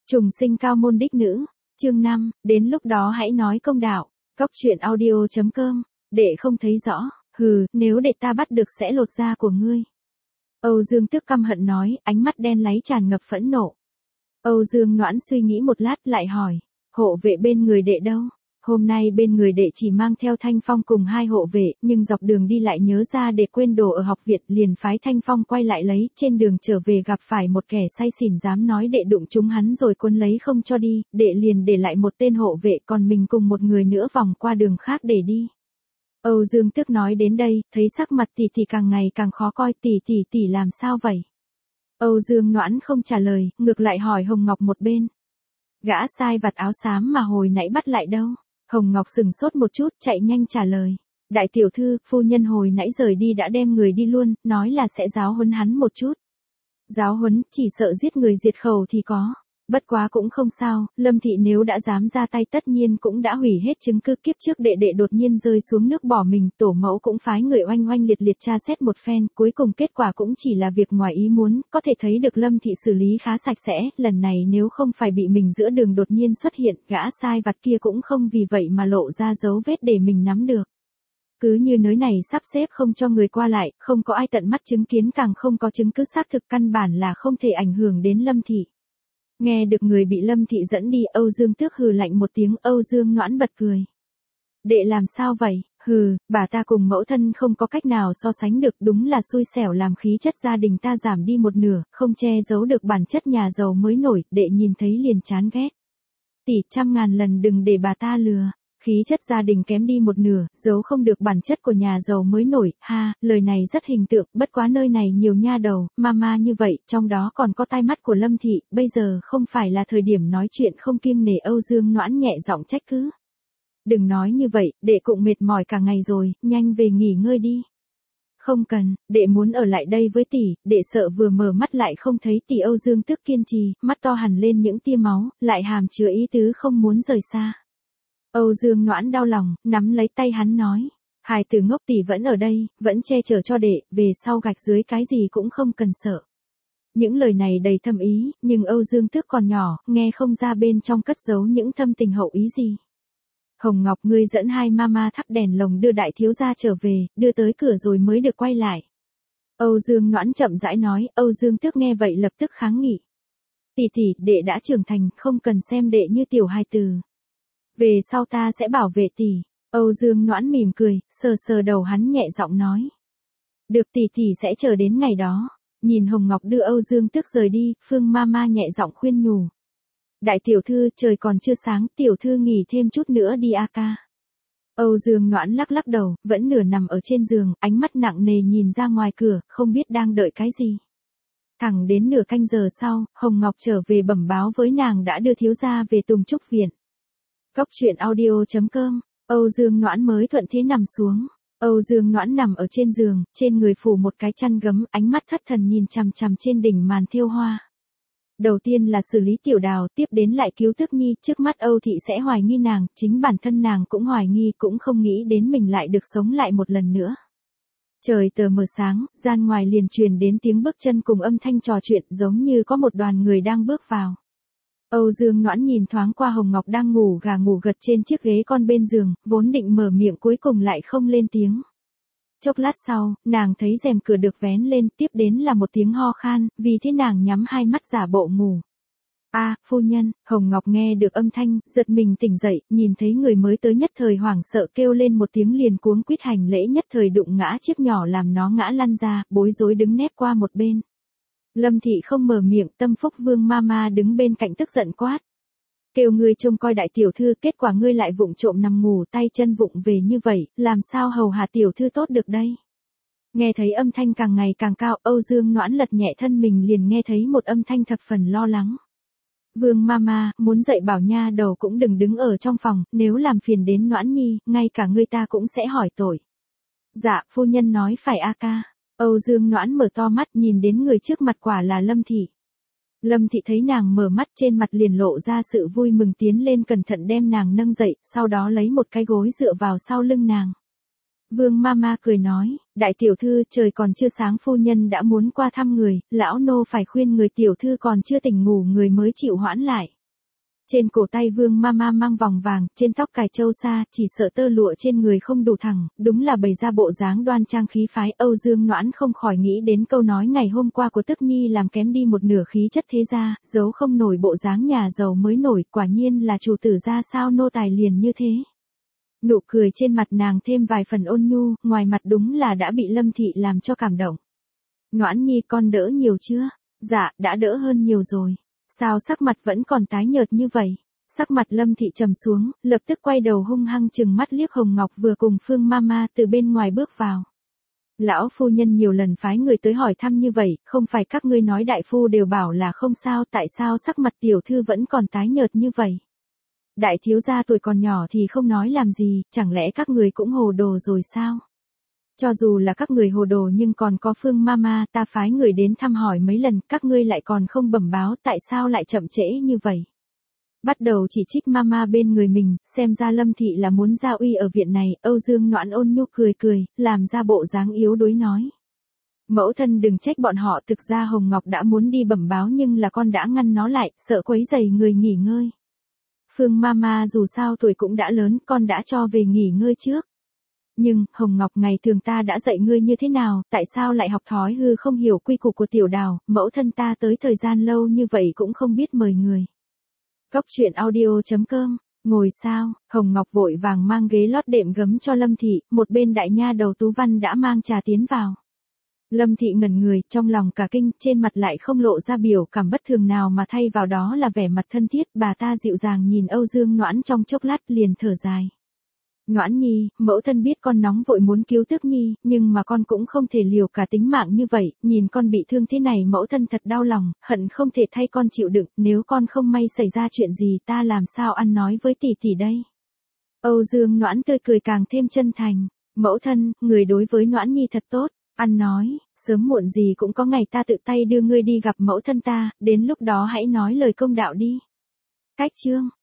Trùng sinh cao môn đích nữ, chương 5, đến lúc đó hãy nói công đạo. Cóc truyện audio.com, đệ không thấy rõ, hừ, nếu đệ ta bắt được sẽ lột da của ngươi. Âu Dương Tước căm hận nói, ánh mắt đen láy tràn ngập phẫn nộ. Âu Dương Noãn suy nghĩ một lát lại hỏi, hộ vệ bên người đệ đâu? Hôm nay bên người đệ chỉ mang theo Thanh Phong cùng 2 hộ vệ, nhưng dọc đường đi lại nhớ ra để quên đồ ở học viện, liền phái Thanh Phong quay lại lấy, trên đường trở về gặp phải một kẻ say xỉn dám nói đệ đụng trúng hắn rồi cuốn lấy không cho đi, đệ liền để lại một tên hộ vệ còn mình cùng một người nữa vòng qua đường khác để đi. Âu Dương Tước nói đến đây, thấy sắc mặt tỷ tỷ càng ngày càng khó coi, tỷ làm sao vậy? Âu Dương Noãn không trả lời, ngược lại hỏi Hồng Ngọc một bên. Gã sai vặt áo xám mà hồi nãy bắt lại đâu? Hồng Ngọc sừng sốt một chút, chạy nhanh trả lời. Đại tiểu thư, phu nhân hồi nãy rời đi đã đem người đi luôn, nói là sẽ giáo huấn hắn một chút. Giáo huấn, chỉ sợ giết người diệt khẩu thì có. Bất quá cũng không sao, Lâm Thị nếu đã dám ra tay tất nhiên cũng đã hủy hết chứng cứ kiếp trước đệ đột nhiên rơi xuống nước bỏ mình, tổ mẫu cũng phái người oanh liệt tra xét một phen, cuối cùng kết quả cũng chỉ là việc ngoài ý muốn, có thể thấy được Lâm Thị xử lý khá sạch sẽ, lần này nếu không phải bị mình giữa đường đột nhiên xuất hiện, gã sai vặt kia cũng không vì vậy mà lộ ra dấu vết để mình nắm được. Cứ như nơi này sắp xếp không cho người qua lại, không có ai tận mắt chứng kiến càng không có chứng cứ xác thực căn bản là không thể ảnh hưởng đến Lâm Thị. Nghe được người bị Lâm Thị dẫn đi, Âu Dương Tước hừ lạnh một tiếng, Âu Dương Noãn bật cười. Đệ làm sao vậy? Hừ, bà ta cùng mẫu thân không có cách nào so sánh được, đúng là xui xẻo làm khí chất gia đình ta giảm đi một nửa, không che giấu được bản chất nhà giàu mới nổi, đệ nhìn thấy liền chán ghét. Tỷ trăm ngàn lần đừng để bà ta lừa. Khí chất gia đình kém đi một nửa, giấu không được bản chất của nhà giàu mới nổi, ha, lời này rất hình tượng, bất quá nơi này nhiều nha đầu, mama như vậy, trong đó còn có tai mắt của Lâm Thị, bây giờ không phải là thời điểm nói chuyện không kiêng nể. Âu Dương Noãn nhẹ giọng trách cứ. Đừng nói như vậy, đệ cũng mệt mỏi cả ngày rồi, nhanh về nghỉ ngơi đi. Không cần, đệ muốn ở lại đây với tỷ, đệ sợ vừa mở mắt lại không thấy tỷ. Âu Dương Tước kiên trì, mắt to hằn lên những tia máu, lại hàm chứa ý tứ không muốn rời xa. Âu Dương Noãn đau lòng, nắm lấy tay hắn nói. Hài tử ngốc, tỷ vẫn ở đây, vẫn che chở cho đệ, về sau gạch dưới cái gì cũng không cần sợ. Những lời này đầy thâm ý, nhưng Âu Dương Tước còn nhỏ, nghe không ra bên trong cất giấu những thâm tình hậu ý gì. Hồng Ngọc, ngươi dẫn 2 mama thắp đèn lồng đưa đại thiếu gia trở về, đưa tới cửa rồi mới được quay lại. Âu Dương Noãn chậm rãi nói. Âu Dương Tước nghe vậy lập tức kháng nghị. Tỷ, đệ đã trưởng thành, không cần xem đệ như tiểu hài tử. Về sau ta sẽ bảo vệ tỷ. Âu Dương Noãn mỉm cười, sờ đầu hắn nhẹ giọng nói. Được, tỷ sẽ chờ đến ngày đó. Nhìn Hồng Ngọc đưa Âu Dương Tước rời đi, Phương Mama nhẹ giọng khuyên nhủ. Đại tiểu thư, trời còn chưa sáng, tiểu thư nghỉ thêm chút nữa đi a ca. Âu Dương Noãn lắc đầu, vẫn nửa nằm ở trên giường, ánh mắt nặng nề nhìn ra ngoài cửa, không biết đang đợi cái gì. Thẳng đến nửa canh giờ sau, Hồng Ngọc trở về bẩm báo với nàng đã đưa thiếu gia về Tùng Trúc Viện. Cóc truyện audio.com, Âu Dương Noãn mới thuận thế nằm xuống. Âu Dương Noãn nằm ở trên giường, trên người phủ một cái chăn gấm, ánh mắt thất thần nhìn chằm chằm trên đỉnh màn thêu hoa. Đầu tiên là xử lý Tiểu Đào, tiếp đến lại cứu Tước Nhi, trước mắt Âu Thị sẽ hoài nghi nàng, chính bản thân nàng cũng hoài nghi, cũng không nghĩ đến mình lại được sống lại một lần nữa. Trời tờ mờ sáng, gian ngoài liền truyền đến tiếng bước chân cùng âm thanh trò chuyện, giống như có một đoàn người đang bước vào. Âu Dương Noãn nhìn thoáng qua Hồng Ngọc đang ngủ gà ngủ gật trên chiếc ghế con bên giường, vốn định mở miệng cuối cùng lại không lên tiếng. Chốc lát sau, nàng thấy rèm cửa được vén lên, tiếp đến là một tiếng ho khan, vì thế nàng nhắm hai mắt giả bộ ngủ. Phu nhân. Hồng Ngọc nghe được âm thanh, giật mình tỉnh dậy, nhìn thấy người mới tới nhất thời hoảng sợ kêu lên một tiếng liền cuống quýt hành lễ, nhất thời đụng ngã chiếc nhỏ làm nó ngã lăn ra, bối rối đứng nép qua một bên. Lâm Thị không mở miệng, Tâm Phúc Vương Mama đứng bên cạnh tức giận quát. Kêu ngươi trông coi đại tiểu thư, kết quả ngươi lại vụng trộm nằm ngủ, tay chân vụng về như vậy, làm sao hầu hạ tiểu thư tốt được đây? Nghe thấy âm thanh càng ngày càng cao, Âu Dương Noãn lật nhẹ thân mình liền nghe thấy một âm thanh thập phần lo lắng. Vương Mama, muốn dạy bảo nha đầu cũng đừng đứng ở trong phòng, nếu làm phiền đến Noãn Nhi, ngay cả ngươi ta cũng sẽ hỏi tội. Dạ, phu nhân nói phải a ca. Âu Dương Noãn mở to mắt nhìn đến người trước mặt quả là Lâm Thị. Lâm Thị thấy nàng mở mắt trên mặt liền lộ ra sự vui mừng, tiến lên cẩn thận đem nàng nâng dậy, sau đó lấy một cái gối dựa vào sau lưng nàng. Vương Mama cười nói, đại tiểu thư, trời còn chưa sáng phu nhân đã muốn qua thăm người, lão nô phải khuyên người tiểu thư còn chưa tỉnh ngủ người mới chịu hoãn lại. Trên cổ tay Vương Mama mang vòng vàng, trên tóc cài châu sa, chỉ sợ tơ lụa trên người không đủ thẳng, đúng là bày ra bộ dáng đoan trang khí phái. Âu Dương Noãn không khỏi nghĩ đến câu nói ngày hôm qua của Tức Nhi làm kém đi một nửa khí chất thế gia, giấu không nổi bộ dáng nhà giàu mới nổi, quả nhiên là chủ tử ra sao nô tài liền như thế. Nụ cười trên mặt nàng thêm vài phần ôn nhu, ngoài mặt đúng là đã bị Lâm Thị làm cho cảm động. Noãn Nhi con đỡ nhiều chưa? Dạ, đã đỡ hơn nhiều rồi. Sao sắc mặt vẫn còn tái nhợt như vậy? Sắc mặt Lâm Thị trầm xuống, lập tức quay đầu hung hăng chừng mắt liếc Hồng Ngọc vừa cùng Phương Mama từ bên ngoài bước vào. Lão phu nhân nhiều lần phái người tới hỏi thăm như vậy, không phải các ngươi nói đại phu đều bảo là không sao, tại sao sắc mặt tiểu thư vẫn còn tái nhợt như vậy? Đại thiếu gia tuổi còn nhỏ thì không nói làm gì, chẳng lẽ các người cũng hồ đồ rồi sao? Cho dù là các người hồ đồ nhưng còn có Phương Mama, ta phái người đến thăm hỏi mấy lần, các ngươi lại còn không bẩm báo, tại sao lại chậm trễ như vậy? Bắt đầu chỉ trích Mama bên người mình, xem ra Lâm Thị là muốn gia uy ở viện này. Âu Dương Noãn ôn nhu cười cười, làm ra bộ dáng yếu đuối nói. Mẫu thân đừng trách bọn họ, thực ra Hồng Ngọc đã muốn đi bẩm báo nhưng là con đã ngăn nó lại, sợ quấy rầy người nghỉ ngơi. Phương Mama dù sao tuổi cũng đã lớn, con đã cho về nghỉ ngơi trước. Nhưng, Hồng Ngọc ngày thường ta đã dạy ngươi như thế nào, tại sao lại học thói hư không hiểu quy củ của tiểu đào, mẫu thân ta tới thời gian lâu như vậy cũng không biết mời người. Góc truyện audio.com, ngồi sao, Hồng Ngọc vội vàng mang ghế lót đệm gấm cho Lâm Thị, một bên đại nha đầu Tú Văn đã mang trà tiến vào. Lâm Thị ngẩn người, trong lòng cả kinh, trên mặt lại không lộ ra biểu cảm bất thường nào mà thay vào đó là vẻ mặt thân thiết. Bà ta dịu dàng nhìn Âu Dương Noãn trong chốc lát liền thở dài. Noãn Nhi, mẫu thân biết con nóng vội muốn cứu Tước Nhi, nhưng mà con cũng không thể liều cả tính mạng như vậy, nhìn con bị thương thế này mẫu thân thật đau lòng, hận không thể thay con chịu đựng, nếu con không may xảy ra chuyện gì ta làm sao ăn nói với tỷ tỷ đây. Âu Dương Noãn tươi cười càng thêm chân thành, mẫu thân, người đối với Noãn Nhi thật tốt, ăn nói, sớm muộn gì cũng có ngày ta tự tay đưa ngươi đi gặp mẫu thân ta, đến lúc đó hãy nói lời công đạo đi. Cách chương